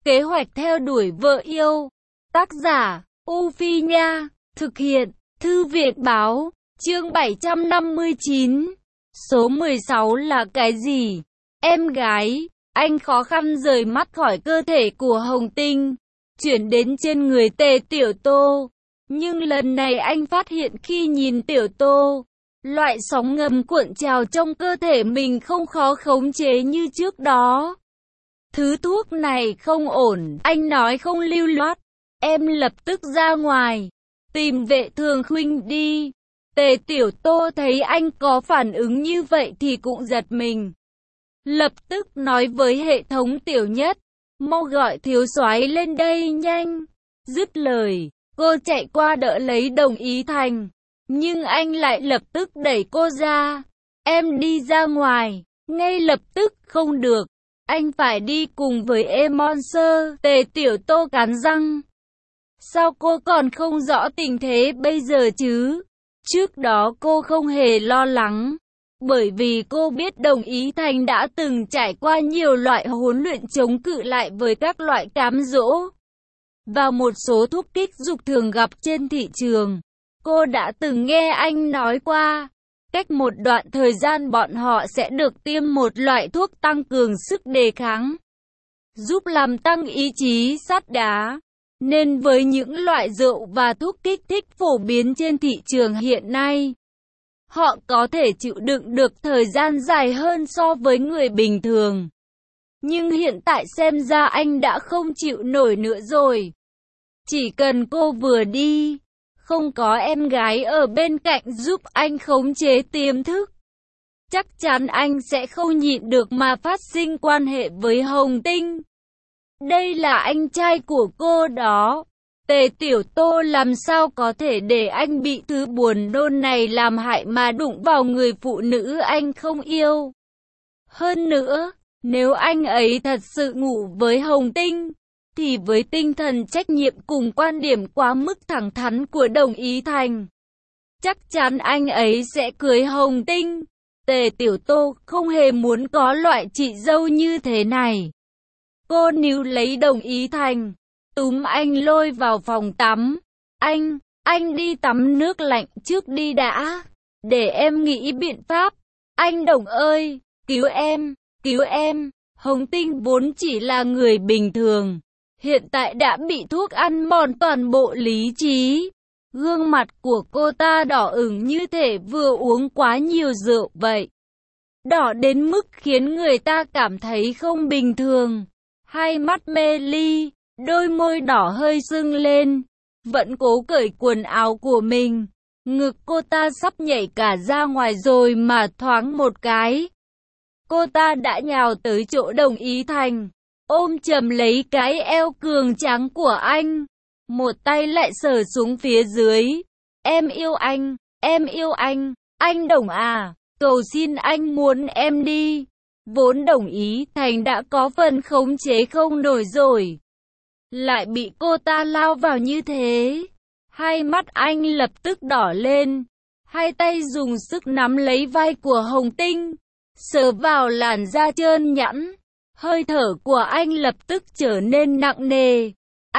Kế hoạch theo đuổi vợ yêu. Tác giả, U Phi Nha. Thực hiện, Thư viện Báo. Chương 759. Số 16 là cái gì? Em gái, anh khó khăn rời mắt khỏi cơ thể của Hồng Tinh, chuyển đến trên người Tề Tiểu Tô. Nhưng lần này anh phát hiện khi nhìn Tiểu Tô, loại sóng ngầm cuộn trào trong cơ thể mình không khó khống chế như trước đó. Thứ thuốc này không ổn, anh nói không lưu loát. Em lập tức ra ngoài, tìm Vệ Thường Khuynh đi. Tề Tiểu Tô thấy anh có phản ứng như vậy thì cũng giật mình. Lập tức nói với hệ thống Tiểu Nhất, mau gọi thiếu soái lên đây nhanh. Dứt lời, cô chạy qua đỡ lấy Đồng Ý Thành. Nhưng anh lại lập tức đẩy cô ra. Em đi ra ngoài, ngay lập tức. Không được, anh phải đi cùng với Emonser. Tề Tiểu Tô cắn răng. Sao cô còn không rõ tình thế bây giờ chứ? Trước đó cô không hề lo lắng, bởi vì cô biết Đồng Ý Thành đã từng trải qua nhiều loại huấn luyện chống cự lại với các loại cám dỗ và một số thuốc kích dục thường gặp trên thị trường. Cô đã từng nghe anh nói qua, cách một đoạn thời gian bọn họ sẽ được tiêm một loại thuốc tăng cường sức đề kháng, giúp làm tăng ý chí sắt đá. Nên với những loại rượu và thuốc kích thích phổ biến trên thị trường hiện nay, họ có thể chịu đựng được thời gian dài hơn so với người bình thường. Nhưng hiện tại xem ra anh đã không chịu nổi nữa rồi. Chỉ cần cô vừa đi, không có em gái ở bên cạnh giúp anh khống chế tiềm thức, chắc chắn anh sẽ không nhịn được mà phát sinh quan hệ với Hồng Tinh. Đây là anh trai của cô đó. Tề Tiểu Tô làm sao có thể để anh bị thứ buồn nôn này làm hại mà đụng vào người phụ nữ anh không yêu. Hơn nữa, nếu anh ấy thật sự ngủ với Hồng Tinh, thì với tinh thần trách nhiệm cùng quan điểm quá mức thẳng thắn của Đồng Ý Thành, chắc chắn anh ấy sẽ cưới Hồng Tinh. Tề Tiểu Tô không hề muốn có loại chị dâu như thế này. Cô níu lấy Đồng Ý Thành, túm anh lôi vào phòng tắm. Anh đi tắm nước lạnh trước đi đã, để em nghĩ biện pháp. Anh Đồng ơi, cứu em. Hồng Tinh vốn chỉ là người bình thường, hiện tại đã bị thuốc ăn mòn toàn bộ lý trí. Gương mặt của cô ta đỏ ửng như thể vừa uống quá nhiều rượu vậy. Đỏ đến mức khiến người ta cảm thấy không bình thường. Hai mắt mê ly, đôi môi đỏ hơi sưng lên, vẫn cố cởi quần áo của mình. Ngực cô ta sắp nhảy cả ra ngoài rồi mà thoáng một cái, cô ta đã nhào tới chỗ Đồng Ý Thành, ôm chầm lấy cái eo cường tráng của anh, một tay lại sờ xuống phía dưới. Em yêu anh Đồng à, cầu xin anh muốn em đi. Vốn Đồng Ý Thành đã có phần khống chế không nổi rồi, lại bị cô ta lao vào như thế. Hai mắt anh lập tức đỏ lên, hai tay dùng sức nắm lấy vai của Hồng Tinh, sờ vào làn da trơn nhẵn. Hơi thở của anh lập tức trở nên nặng nề.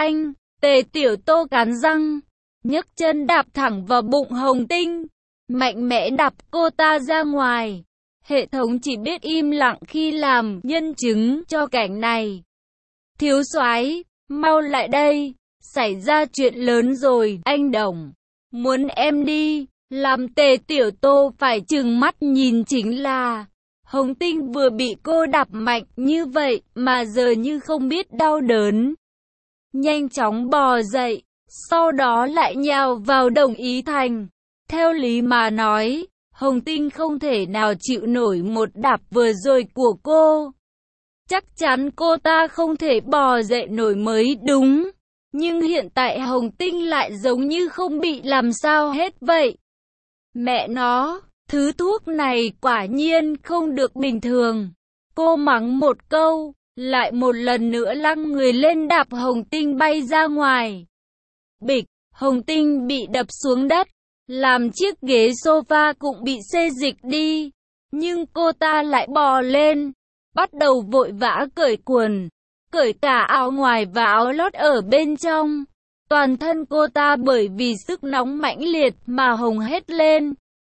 Tề Tiểu Tô cắn răng, nhấc chân đạp thẳng vào bụng Hồng Tinh, mạnh mẽ đạp cô ta ra ngoài. Hệ thống chỉ biết im lặng khi làm nhân chứng cho cảnh này. Thiếu soái, mau lại đây, xảy ra chuyện lớn rồi. Anh Đồng muốn em đi. Làm Tề Tiểu Tô phải trừng mắt nhìn chính là Hồng Tinh vừa bị cô đạp mạnh như vậy mà giờ như không biết đau đớn, nhanh chóng bò dậy, sau đó lại nhào vào Đồng Ý Thành. Theo lý mà nói, Hồng Tinh không thể nào chịu nổi một đạp vừa rồi của cô. Chắc chắn cô ta không thể bò dậy nổi mới đúng. Nhưng hiện tại Hồng Tinh lại giống như không bị làm sao hết vậy. Mẹ nó, thứ thuốc này quả nhiên không được bình thường. Cô mắng một câu, lại một lần nữa lăng người lên đạp Hồng Tinh bay ra ngoài. Bịch, Hồng Tinh bị đập xuống đất, làm chiếc ghế sofa cũng bị xê dịch đi. Nhưng cô ta lại bò lên, bắt đầu vội vã cởi quần. cởi cả áo ngoài và áo lót ở bên trong. Toàn thân cô ta bởi vì sức nóng mãnh liệt mà hồng hết lên.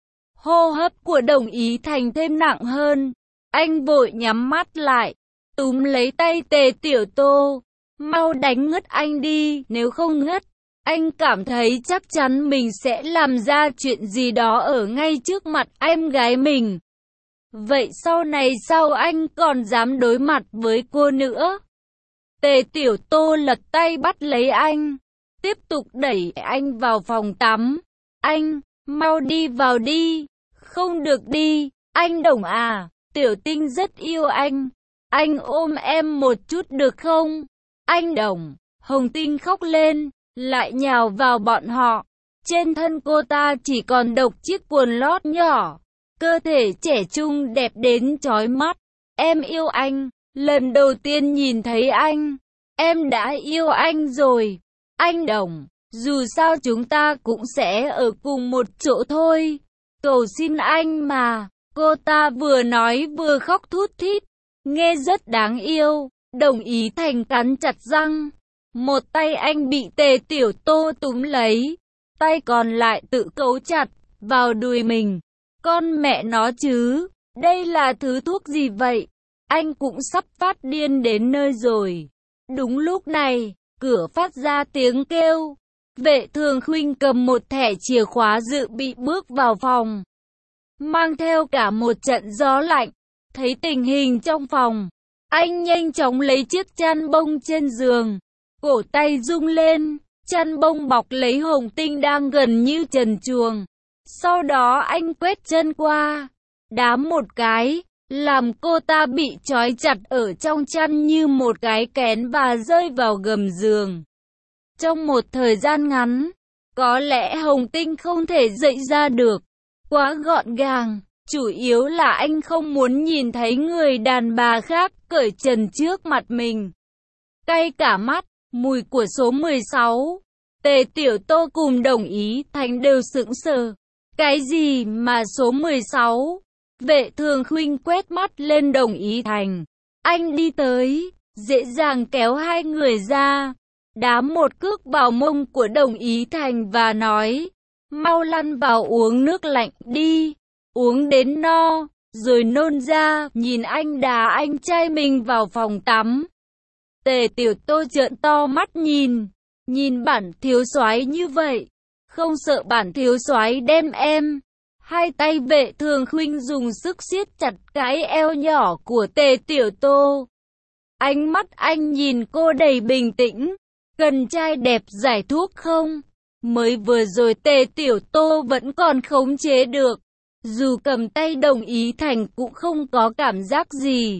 Hô hấp của Đồng Ý Thành thêm nặng hơn. Anh vội nhắm mắt lại, túm lấy tay Tề Tiểu Tô. Mau đánh ngất anh đi, nếu không ngất, anh cảm thấy chắc chắn mình sẽ làm ra chuyện gì đó ở ngay trước mặt em gái mình. Vậy sau này sao anh còn dám đối mặt với cô nữa? Tề Tiểu Tô lật tay bắt lấy anh, tiếp tục đẩy anh vào phòng tắm. Anh, mau đi vào đi. Không được đi, anh Đồng à, Tiểu Tinh rất yêu anh ôm em một chút được không? Anh Đồng, Hồng Tinh khóc lên, lại nhào vào bọn họ. Trên thân cô ta chỉ còn độc chiếc quần lót nhỏ, cơ thể trẻ trung đẹp đến chói mắt. Em yêu anh, lần đầu tiên nhìn thấy anh, em đã yêu anh rồi. Anh Đồng, dù sao chúng ta cũng sẽ ở cùng một chỗ thôi. Cầu xin anh mà. Cô ta vừa nói vừa khóc thút thít, nghe rất đáng yêu. Đồng Ý Thành cắn chặt răng. Một tay anh bị Tề Tiểu Tô túm lấy, tay còn lại tự cấu chặt vào đùi mình. Con mẹ nó chứ, đây là thứ thuốc gì vậy? Anh cũng sắp phát điên đến nơi rồi. Đúng lúc này, cửa phát ra tiếng kêu. Vệ Thường Khuynh cầm một thẻ chìa khóa dự bị bước vào phòng, mang theo cả một trận gió lạnh. Thấy tình hình trong phòng, anh nhanh chóng lấy chiếc chăn bông trên giường, cổ tay rung lên, chăn bông bọc lấy Hồng Tinh đang gần như trần truồng. Sau đó anh quét chân qua, đá một cái, làm cô ta bị trói chặt ở trong chăn như một cái kén và rơi vào gầm giường. Trong một thời gian ngắn, có lẽ Hồng Tinh không thể dậy ra được. Quá gọn gàng, chủ yếu là anh không muốn nhìn thấy người đàn bà khác cởi trần trước mặt mình. Cay cả mắt, mùi của số 16. Tề Tiểu Tô cùng Đồng Ý Thành đều sững sờ. Cái gì mà số 16? Vệ Thường Khuynh quét mắt lên Đồng Ý Thành. Anh đi tới, dễ dàng kéo hai người ra, đá một cước vào mông của Đồng Ý Thành và nói, mau lăn vào uống nước lạnh đi, uống đến no, rồi nôn ra. Nhìn anh đá anh trai mình vào phòng tắm. Tề Tiểu Tô trợn to mắt nhìn bản thiếu soái như vậy, không sợ bản thiếu soái đem em. Hai tay Vệ Thường Khuynh dùng sức siết chặt cái eo nhỏ của Tề Tiểu Tô. Ánh mắt anh nhìn cô đầy bình tĩnh. Cần trai đẹp giải thuốc không? Mới vừa rồi Tề Tiểu Tô vẫn còn khống chế được. Dù cầm tay Đồng Ý Thành cũng không có cảm giác gì.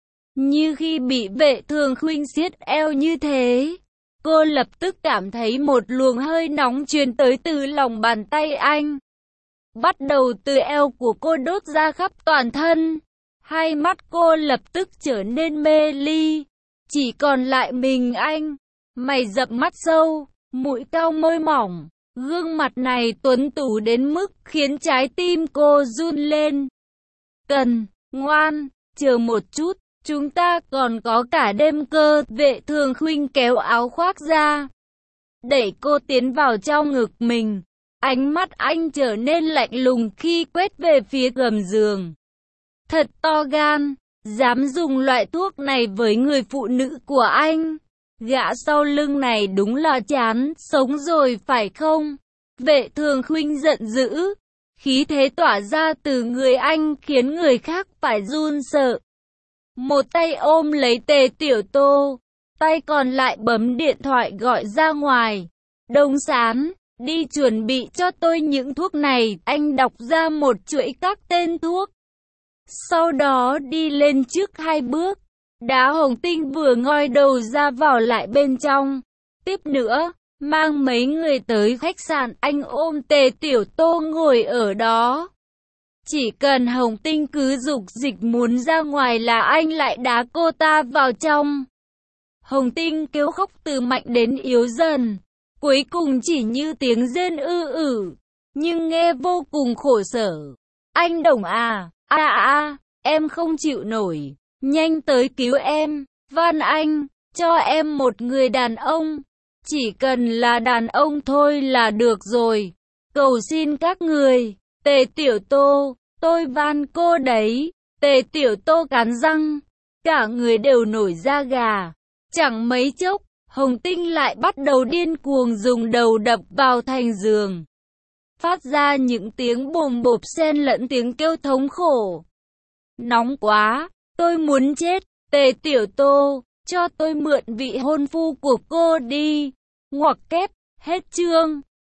Như khi bị Vệ Thường Khuynh siết eo như thế, cô lập tức cảm thấy một luồng hơi nóng truyền tới từ lòng bàn tay anh. Bắt đầu từ eo của cô đốt ra khắp toàn thân. Hai mắt cô lập tức trở nên mê ly. Chỉ còn lại mình anh. Mày rậm mắt sâu, mũi cao môi mỏng. Gương mặt này tuấn tú đến mức khiến trái tim cô run lên. Ngoan, chờ một chút, chúng ta còn có cả đêm cơ. Vệ Thường Khuynh kéo áo khoác ra, đẩy cô tiến vào trong ngực mình. Ánh mắt anh trở nên lạnh lùng khi quét về phía gầm giường. Thật to gan, dám dùng loại thuốc này với người phụ nữ của anh. Gã sau lưng này đúng là chán sống rồi phải không? Vệ Thường Khuynh giận dữ, khí thế tỏa ra từ người anh khiến người khác phải run sợ. Một tay ôm lấy Tề Tiểu Tô, tay còn lại bấm điện thoại gọi ra ngoài. Đông Sán, đi chuẩn bị cho tôi những thuốc này. Anh đọc ra một chuỗi các tên thuốc, sau đó đi lên trước 2 bước. Đá Hồng Tinh vừa ngoi đầu ra vào lại bên trong. Tiếp nữa, mang mấy người tới khách sạn. Anh ôm Tề Tiểu Tô ngồi ở đó. Chỉ cần Hồng Tinh cứ dục dịch muốn ra ngoài là anh lại đá cô ta vào trong. Hồng Tinh kêu khóc từ mạnh đến yếu dần, cuối cùng chỉ như tiếng rên ư, nhưng nghe vô cùng khổ sở. Anh Đồng à, em không chịu nổi, nhanh tới cứu em, van anh. cho em một người đàn ông. Chỉ cần là đàn ông thôi là được rồi. Cầu xin các người. Tề Tiểu Tô, tôi van cô đấy. Tề Tiểu Tô cắn răng. Cả người đều nổi da gà. Chẳng mấy chốc, Hồng Tinh lại bắt đầu điên cuồng dùng đầu đập vào thành giường. Phát ra những tiếng bồm bộp xen lẫn tiếng kêu thống khổ. Nóng quá, tôi muốn chết. Tề Tiểu Tô, cho tôi mượn vị hôn phu của cô đi. Ngoặc kép, hết chương.